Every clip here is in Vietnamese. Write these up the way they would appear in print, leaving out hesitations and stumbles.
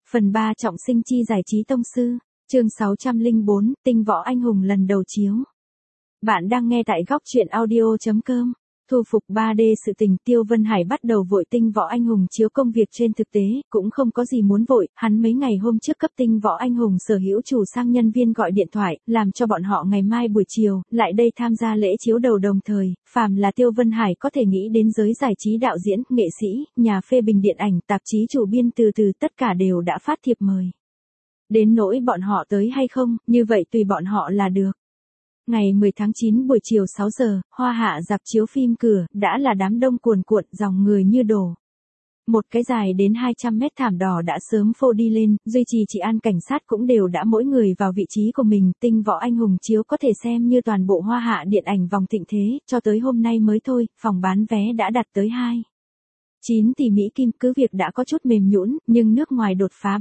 Phần 3 trọng sinh chi giải trí tông sư, chương 604, tinh võ anh hùng lần đầu chiếu. Bạn đang nghe tại góc truyện audio.com. Thu phục 3D sự tình. Tiêu Vân Hải bắt đầu vội tinh võ anh hùng chiếu công việc trên thực tế, cũng không có gì muốn vội, hắn mấy ngày hôm trước cấp tinh võ anh hùng sở hữu chủ sang nhân viên gọi điện thoại, làm cho bọn họ ngày mai buổi chiều, lại đây tham gia lễ chiếu đầu đồng thời, phàm là Tiêu Vân Hải có thể nghĩ đến giới giải trí đạo diễn, nghệ sĩ, nhà phê bình điện ảnh, tạp chí chủ biên từ tất cả đều đã phát thiệp mời. Đến nỗi bọn họ tới hay không, như vậy tùy bọn họ là được. Ngày 10 tháng 9 buổi chiều 6 giờ, Hoa Hạ rạp chiếu phim cửa, đã là đám đông cuồn cuộn, dòng người như đổ. Một cái dài đến 200 mét thảm đỏ đã sớm phô đi lên, duy trì trị an cảnh sát cũng đều đã mỗi người vào vị trí của mình. Tinh võ anh hùng chiếu có thể xem như toàn bộ Hoa Hạ điện ảnh vòng thịnh thế, cho tới hôm nay mới thôi, phòng bán vé đã đạt tới 2,9 tỷ Mỹ Kim. Cứ việc đã có chút mềm nhũn, nhưng nước ngoài đột phá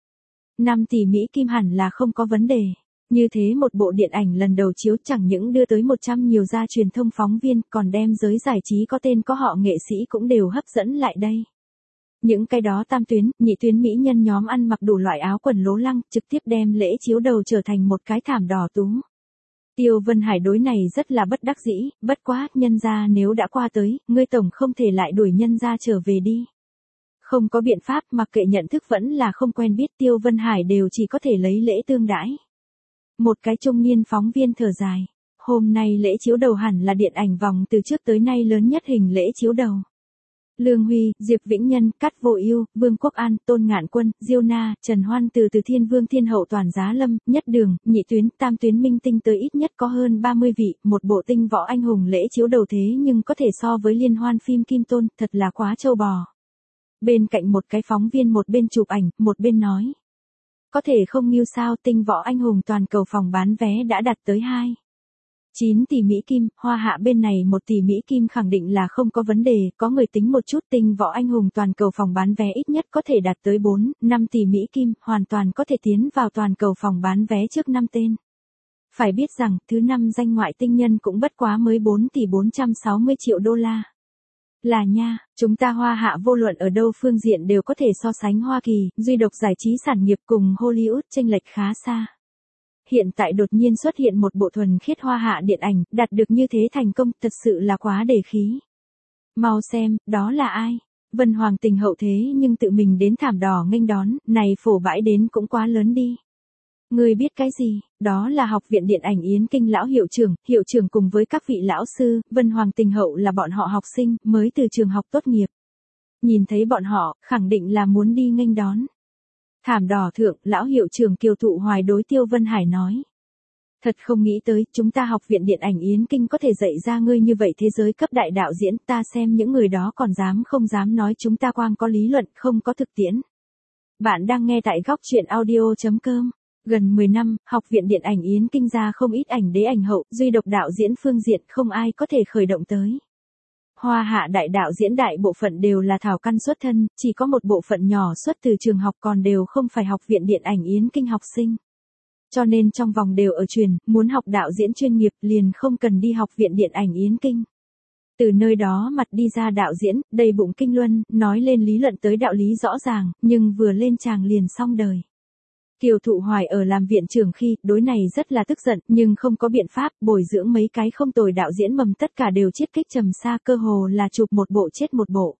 3,5 tỷ Mỹ Kim hẳn là không có vấn đề. Như thế một bộ điện ảnh lần đầu chiếu chẳng những đưa tới 100 nhiều gia truyền thông phóng viên, còn đem giới giải trí có tên có họ nghệ sĩ cũng đều hấp dẫn lại đây. Những cái đó tam tuyến, nhị tuyến mỹ nhân nhóm ăn mặc đủ loại áo quần lố lăng, trực tiếp đem lễ chiếu đầu trở thành một cái thảm đỏ tú. Tiêu Vân Hải đối này rất là bất đắc dĩ, bất quá, nhân gia nếu đã qua tới, ngươi tổng không thể lại đuổi nhân gia trở về đi. Không có biện pháp, mặc kệ nhận thức vẫn là không quen biết, Tiêu Vân Hải đều chỉ có thể lấy lễ tương đãi. Một cái trung niên phóng viên thở dài. Hôm nay lễ chiếu đầu hẳn là điện ảnh vòng từ trước tới nay lớn nhất hình lễ chiếu đầu. Lương Huy, Diệp Vĩnh Nhân, Cát Vô Ưu, Vương Quốc An, Tôn Ngạn Quân, Diêu Na, Trần Hoan từ Thiên Vương Thiên Hậu Toàn Giá Lâm, Nhất Đường, nhị tuyến, tam tuyến minh tinh tới ít nhất có hơn 30 vị, một bộ tinh võ anh hùng lễ chiếu đầu thế nhưng có thể so với liên hoan phim Kim Tôn, thật là quá trâu bò. Bên cạnh một cái phóng viên một bên chụp ảnh, một bên nói. Có thể không nghiêu sao, tinh võ anh hùng toàn cầu phòng bán vé đã đạt tới 2,9 tỷ Mỹ Kim, Hoa Hạ bên này 1 tỷ Mỹ Kim khẳng định là không có vấn đề, có người tính một chút, tinh võ anh hùng toàn cầu phòng bán vé ít nhất có thể đạt tới 4,5 tỷ Mỹ Kim, hoàn toàn có thể tiến vào toàn cầu phòng bán vé trước 5 tên. Phải biết rằng, thứ 5 danh ngoại tinh nhân cũng bất quá mới 4 tỷ 460 triệu đô la. Là nha, chúng ta Hoa Hạ vô luận ở đâu phương diện đều có thể so sánh Hoa Kỳ, duy độc giải trí sản nghiệp cùng Hollywood chênh lệch khá xa. Hiện tại đột nhiên xuất hiện một bộ thuần khiết Hoa Hạ điện ảnh, đạt được như thế thành công, thật sự là quá đề khí. Mau xem, đó là ai? Vân Hoàng tình hậu thế nhưng tự mình đến thảm đỏ nghênh đón, này phổ bãi đến cũng quá lớn đi. Ngươi biết cái gì? Đó là học viện điện ảnh Yến Kinh lão hiệu trưởng cùng với các vị lão sư, Vân Hoàng tình hậu là bọn họ học sinh, mới từ trường học tốt nghiệp. Nhìn thấy bọn họ, khẳng định là muốn đi nghênh đón. Thảm đỏ thượng, lão hiệu trưởng Kiều Thụ Hoài đối Tiêu Vân Hải nói. Thật không nghĩ tới, chúng ta học viện điện ảnh Yến Kinh có thể dạy ra ngươi như vậy thế giới cấp đại đạo diễn, ta xem những người đó còn dám không dám nói chúng ta quang có lý luận, không có thực tiễn. Bạn đang nghe tại góc truyện audio.com. Gần 10 năm, học viện điện ảnh Yến Kinh ra không ít ảnh đế ảnh hậu, duy độc đạo diễn phương diện không ai có thể khởi động tới. Hoa Hạ đại đạo diễn đại bộ phận đều là thảo căn xuất thân, chỉ có một bộ phận nhỏ xuất từ trường học còn đều không phải học viện điện ảnh Yến Kinh học sinh. Cho nên trong vòng đều ở truyền, muốn học đạo diễn chuyên nghiệp liền không cần đi học viện điện ảnh Yến Kinh. Từ nơi đó mặt đi ra đạo diễn, đầy bụng kinh luân, nói lên lý luận tới đạo lý rõ ràng, nhưng vừa lên tràng liền xong đời. Kiều Thụ Hoài ở làm viện trưởng khi, đối này rất là tức giận, nhưng không có biện pháp, bồi dưỡng mấy cái không tồi đạo diễn mầm tất cả đều chiết kích trầm xa, cơ hồ là chụp một bộ chết một bộ.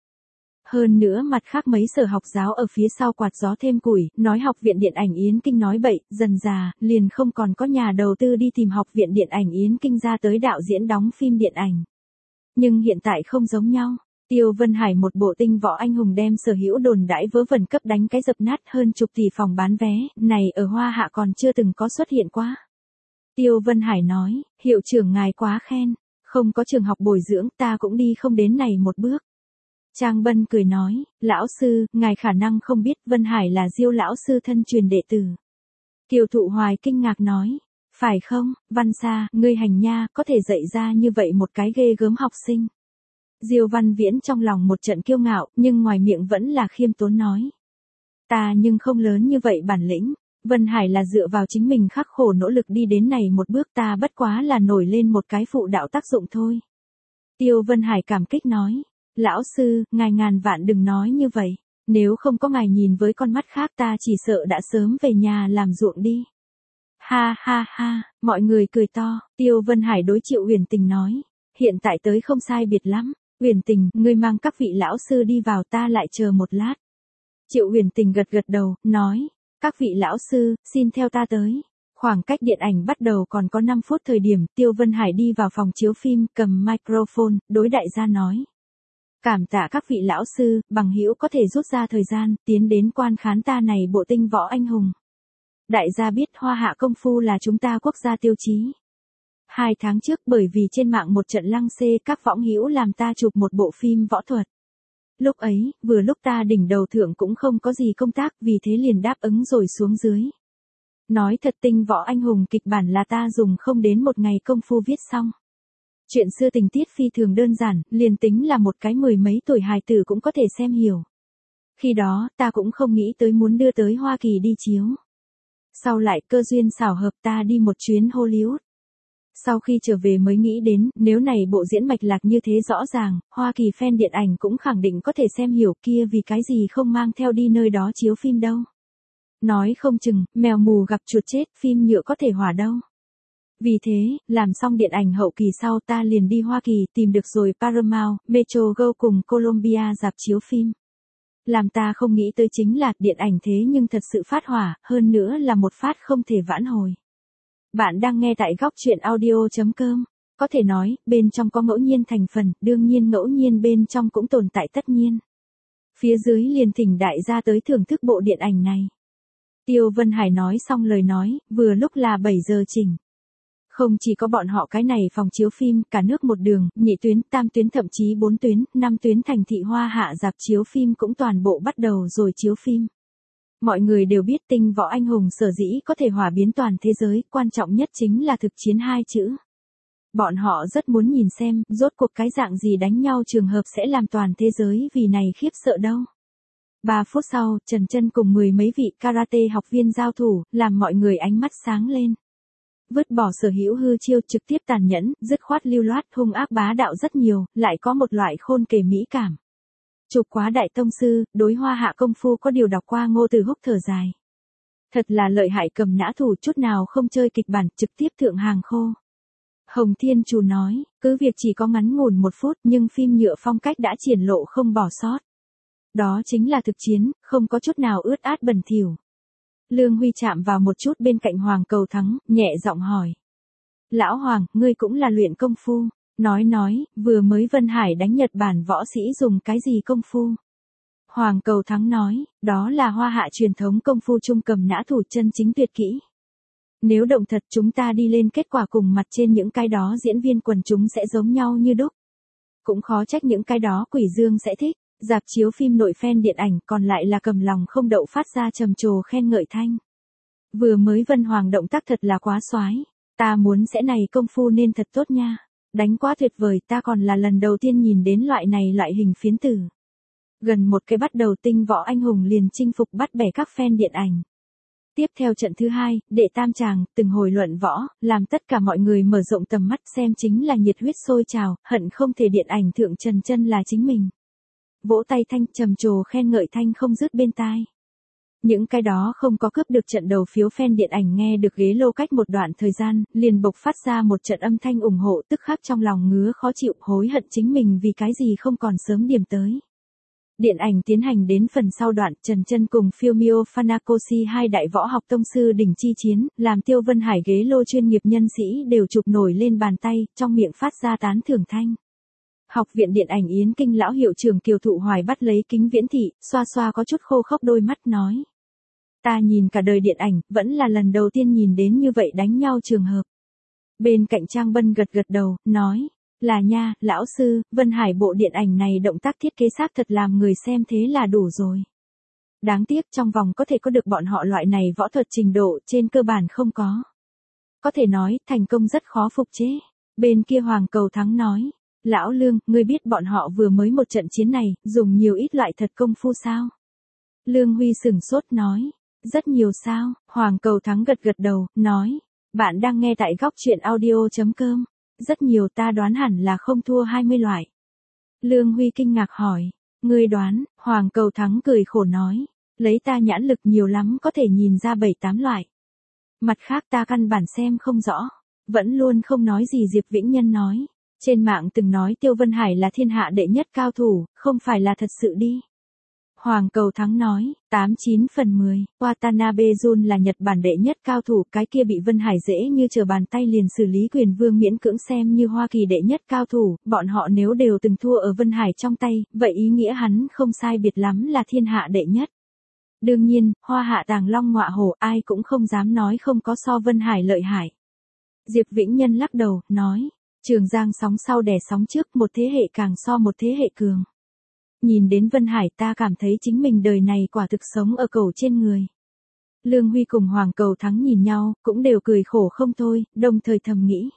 Hơn nữa mặt khác mấy sở học giáo ở phía sau quạt gió thêm củi, nói học viện điện ảnh Yến Kinh nói bậy, dần già, liền không còn có nhà đầu tư đi tìm học viện điện ảnh Yến Kinh ra tới đạo diễn đóng phim điện ảnh. Nhưng hiện tại không giống nhau. Tiêu Vân Hải một bộ tinh võ anh hùng đem sở hữu đồn đãi vớ vẩn cấp đánh cái dập nát, hơn chục tỷ phòng bán vé, này ở Hoa Hạ còn chưa từng có xuất hiện qua. Tiêu Vân Hải nói, hiệu trưởng ngài quá khen, không có trường học bồi dưỡng ta cũng đi không đến này một bước. Trang Bân cười nói, lão sư, ngài khả năng không biết Vân Hải là Diêu lão sư thân truyền đệ tử. Kiều Thụ Hoài kinh ngạc nói, phải không, Văn Sa, ngươi hành nha, có thể dạy ra như vậy một cái ghê gớm học sinh. Diêu Văn Viễn trong lòng một trận kiêu ngạo, nhưng ngoài miệng vẫn là khiêm tốn nói. Ta nhưng không lớn như vậy bản lĩnh, Vân Hải là dựa vào chính mình khắc khổ nỗ lực đi đến này một bước, ta bất quá là nổi lên một cái phụ đạo tác dụng thôi. Tiêu Vân Hải cảm kích nói, lão sư, ngài ngàn vạn đừng nói như vậy, Nếu không có ngài nhìn với con mắt khác ta chỉ sợ đã sớm về nhà làm ruộng đi. Ha ha ha, mọi người cười to, Tiêu Vân Hải đối Triệu Uyển Tình nói, hiện tại tới không sai biệt lắm, Uyển Tình, ngươi mang các vị lão sư đi vào ta lại chờ một lát. Triệu Uyển Tình gật gật đầu, nói, các vị lão sư, xin theo ta tới. Khoảng cách điện ảnh bắt đầu còn có 5 phút thời điểm, Tiêu Vân Hải đi vào phòng chiếu phim, cầm microphone, đối đại gia nói. Cảm tạ các vị lão sư, bằng hữu có thể rút ra thời gian, tiến đến quan khán ta này bộ tinh võ anh hùng. Đại gia biết Hoa Hạ công phu là chúng ta quốc gia tiêu chí. 2 tháng trước bởi vì trên mạng một trận lăng xê các võng hữu làm ta chụp một bộ phim võ thuật. Lúc ấy, vừa lúc ta đỉnh đầu thượng cũng không có gì công tác vì thế liền đáp ứng rồi xuống dưới. Nói thật tinh võ anh hùng kịch bản là ta dùng không đến một ngày công phu viết xong. Chuyện xưa tình tiết phi thường đơn giản, liền tính là một cái 10 mấy tuổi hài tử cũng có thể xem hiểu. Khi đó, ta cũng không nghĩ tới muốn đưa tới Hoa Kỳ đi chiếu. Sau lại cơ duyên xảo hợp ta đi một chuyến Hollywood. Sau khi trở về mới nghĩ đến, nếu này bộ diễn mạch lạc như thế rõ ràng, Hoa Kỳ fan điện ảnh cũng khẳng định có thể xem hiểu kia vì cái gì không mang theo đi nơi đó chiếu phim đâu. Nói không chừng, mèo mù gặp chuột chết, phim nhựa có thể hỏa đâu. Vì thế, làm xong điện ảnh hậu kỳ sau ta liền đi Hoa Kỳ tìm được rồi Paramount, Metro Go cùng Columbia rạp chiếu phim. Làm ta không nghĩ tới chính là điện ảnh thế nhưng thật sự phát hỏa, hơn nữa là một phát không thể vãn hồi. Bạn đang nghe tại góc truyện audio.com. Có thể nói, bên trong có ngẫu nhiên thành phần, đương nhiên ngẫu nhiên bên trong cũng tồn tại tất nhiên. Phía dưới liền thỉnh đại gia tới thưởng thức bộ điện ảnh này. Tiêu Vân Hải nói xong lời nói, vừa lúc là 7 giờ chỉnh. Không chỉ có bọn họ cái này phòng chiếu phim, cả nước một đường, nhị tuyến, tam tuyến thậm chí 4 tuyến, 5 tuyến thành thị Hoa Hạ rạp chiếu phim cũng toàn bộ bắt đầu rồi chiếu phim. Mọi người đều biết tinh võ anh hùng sở dĩ có thể hỏa biến toàn thế giới, quan trọng nhất chính là thực chiến 2 chữ. Bọn họ rất muốn nhìn xem, rốt cuộc cái dạng gì đánh nhau trường hợp sẽ làm toàn thế giới vì này khiếp sợ đâu. 3 phút sau, Trần Chân cùng 10 mấy vị karate học viên giao thủ, làm mọi người ánh mắt sáng lên. Vứt bỏ sở hữu hư chiêu trực tiếp tàn nhẫn, dứt khoát lưu loát hung ác bá đạo rất nhiều, lại có một loại khôn kể mỹ cảm. Chụp quá đại tông sư, đối Hoa Hạ công phu có điều đọc qua Ngô Từ Húc thở dài. Thật là lợi hại cầm nã thủ chút nào không chơi kịch bản trực tiếp thượng hàng khô. Hồng Thiên Trù nói, cứ việc chỉ có ngắn ngủn 1 phút nhưng phim nhựa phong cách đã triển lộ không bỏ sót. Đó chính là thực chiến, không có chút nào ướt át bẩn thỉu. Lương Huy chạm vào một chút bên cạnh Hoàng Cầu Thắng, nhẹ giọng hỏi. Lão Hoàng, ngươi cũng là luyện công phu. Nói, vừa mới Vân Hải đánh Nhật Bản võ sĩ dùng cái gì công phu? Hoàng Cầu Thắng nói, đó là Hoa Hạ truyền thống công phu trung cầm nã thủ chân chính tuyệt kỹ. Nếu động thật chúng ta đi lên kết quả cùng mặt trên những cái đó diễn viên quần chúng sẽ giống nhau như đúc. Cũng khó trách những cái đó quỷ dương sẽ thích. Rạp chiếu phim nội fan điện ảnh còn lại là cầm lòng không đậu phát ra trầm trồ khen ngợi thanh. Vừa mới Vân Hoàng động tác thật là quá xoái. Ta muốn sẽ này công phu nên thật tốt nha. Đánh quá tuyệt vời, ta còn là lần đầu tiên nhìn đến loại này loại hình phiến tử. Gần một cái bắt đầu tinh võ anh hùng liền chinh phục bắt bẻ các fan điện ảnh. Tiếp theo trận thứ 2, đệ tam tràng, từng hồi luận võ, làm tất cả mọi người mở rộng tầm mắt xem chính là nhiệt huyết sôi trào, hận không thể điện ảnh thượng Trần Chân là chính mình. Vỗ tay thanh trầm trồ khen ngợi thanh không dứt bên tai. Những cái đó không có cướp được trận đầu phiếu fan điện ảnh nghe được ghế lô cách một đoạn thời gian, liền bộc phát ra một trận âm thanh ủng hộ tức khắc trong lòng ngứa khó chịu hối hận chính mình vì cái gì không còn sớm điểm tới. Điện ảnh tiến hành đến phần sau đoạn Trần Chân cùng Fumio Funakoshi hai đại võ học tông sư đỉnh chi chiến, làm Tiêu Vân Hải ghế lô chuyên nghiệp nhân sĩ đều chụp nổi lên bàn tay, trong miệng phát ra tán thưởng thanh. Học viện điện ảnh Yến Kinh lão hiệu trưởng Kiều Thụ Hoài bắt lấy kính viễn thị, xoa xoa có chút khô khốc đôi mắt nói. Ta nhìn cả đời điện ảnh, vẫn là lần đầu tiên nhìn đến như vậy đánh nhau trường hợp. Bên cạnh Trang Bân gật gật đầu, nói. Là nha, lão sư, Vân Hải bộ điện ảnh này động tác thiết kế xác thật làm người xem thế là đủ rồi. Đáng tiếc trong vòng có thể có được bọn họ loại này võ thuật trình độ trên cơ bản không có. Có thể nói, thành công rất khó phục chế. Bên kia Hoàng Cầu Thắng nói. Lão Lương, ngươi biết bọn họ vừa mới một trận chiến này, dùng nhiều ít loại thật công phu sao? Lương Huy sửng sốt nói. Rất nhiều sao? Hoàng Cầu Thắng gật gật đầu, nói. Bạn đang nghe tại góc truyện audio.com. Rất nhiều ta đoán hẳn là không thua 20 loại. Lương Huy kinh ngạc hỏi. Ngươi đoán, Hoàng Cầu Thắng cười khổ nói. Lấy ta nhãn lực nhiều lắm có thể nhìn ra 7-8 loại. Mặt khác ta căn bản xem không rõ. Vẫn luôn không nói gì Diệp Vĩnh Nhân nói. Trên mạng từng nói Tiêu Vân Hải là thiên hạ đệ nhất cao thủ, không phải là thật sự đi. Hoàng Cầu Thắng nói, 89 phần 10, Watanabe Jun là Nhật Bản đệ nhất cao thủ, cái kia bị Vân Hải dễ như trở bàn tay liền xử lý Quyền Vương miễn cưỡng xem như Hoa Kỳ đệ nhất cao thủ, bọn họ nếu đều từng thua ở Vân Hải trong tay, vậy ý nghĩa hắn không sai biệt lắm là thiên hạ đệ nhất. Đương nhiên, Hoa Hạ Tàng Long ngọa hổ ai cũng không dám nói không có so Vân Hải lợi hại. Diệp Vĩnh Nhân lắc đầu, nói, Trường Giang sóng sau đè sóng trước, một thế hệ càng so một thế hệ cường. Nhìn đến Vân Hải ta cảm thấy chính mình đời này quả thực sống ở cầu trên người. Lương Huy cùng Hoàng Cầu Thắng nhìn nhau, cũng đều cười khổ không thôi, đồng thời thầm nghĩ.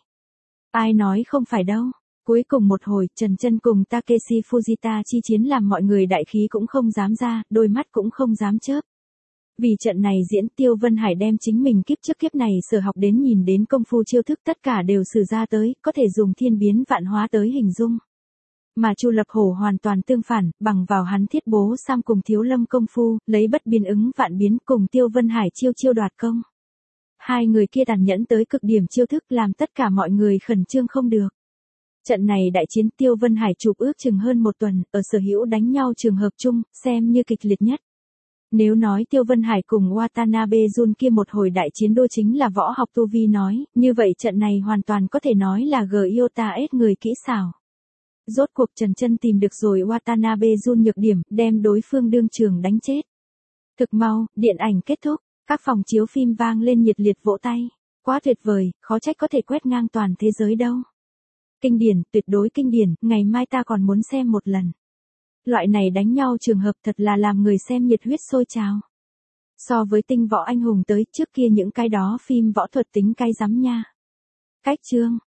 Ai nói không phải đâu. Cuối cùng một hồi, Trần Chân cùng Takeshi Fujita chi chiến làm mọi người đại khí cũng không dám ra, đôi mắt cũng không dám chớp. Vì trận này diễn Tiêu Vân Hải đem chính mình kiếp trước kiếp này sở học đến nhìn đến công phu chiêu thức tất cả đều sử ra tới, có thể dùng thiên biến vạn hóa tới hình dung. Mà Chu Lập Hổ hoàn toàn tương phản, bằng vào hắn thiết bố Sam cùng Thiếu Lâm công phu, lấy bất biến ứng vạn biến cùng Tiêu Vân Hải chiêu đoạt công. Hai người kia tàn nhẫn tới cực điểm chiêu thức làm tất cả mọi người khẩn trương không được. Trận này đại chiến Tiêu Vân Hải chụp ước chừng hơn một tuần, ở sở hữu đánh nhau trường hợp chung, xem như kịch liệt nhất. Nếu nói Tiêu Vân Hải cùng Watanabe Jun kia một hồi đại chiến đô chính là võ học tu vi nói, như vậy trận này hoàn toàn có thể nói là Gyota S người kỹ xảo. Rốt cuộc Trần Chân tìm được rồi Watanabe Jun nhược điểm, đem đối phương đương trường đánh chết. Thực mau, điện ảnh kết thúc, các phòng chiếu phim vang lên nhiệt liệt vỗ tay. Quá tuyệt vời, khó trách có thể quét ngang toàn thế giới đâu. Kinh điển, tuyệt đối kinh điển, ngày mai ta còn muốn xem một lần. Loại này đánh nhau trường hợp thật là làm người xem nhiệt huyết sôi trào. So với Tinh Võ Anh Hùng tới trước kia những cái đó phim võ thuật tính cay rắm nha. Cách chương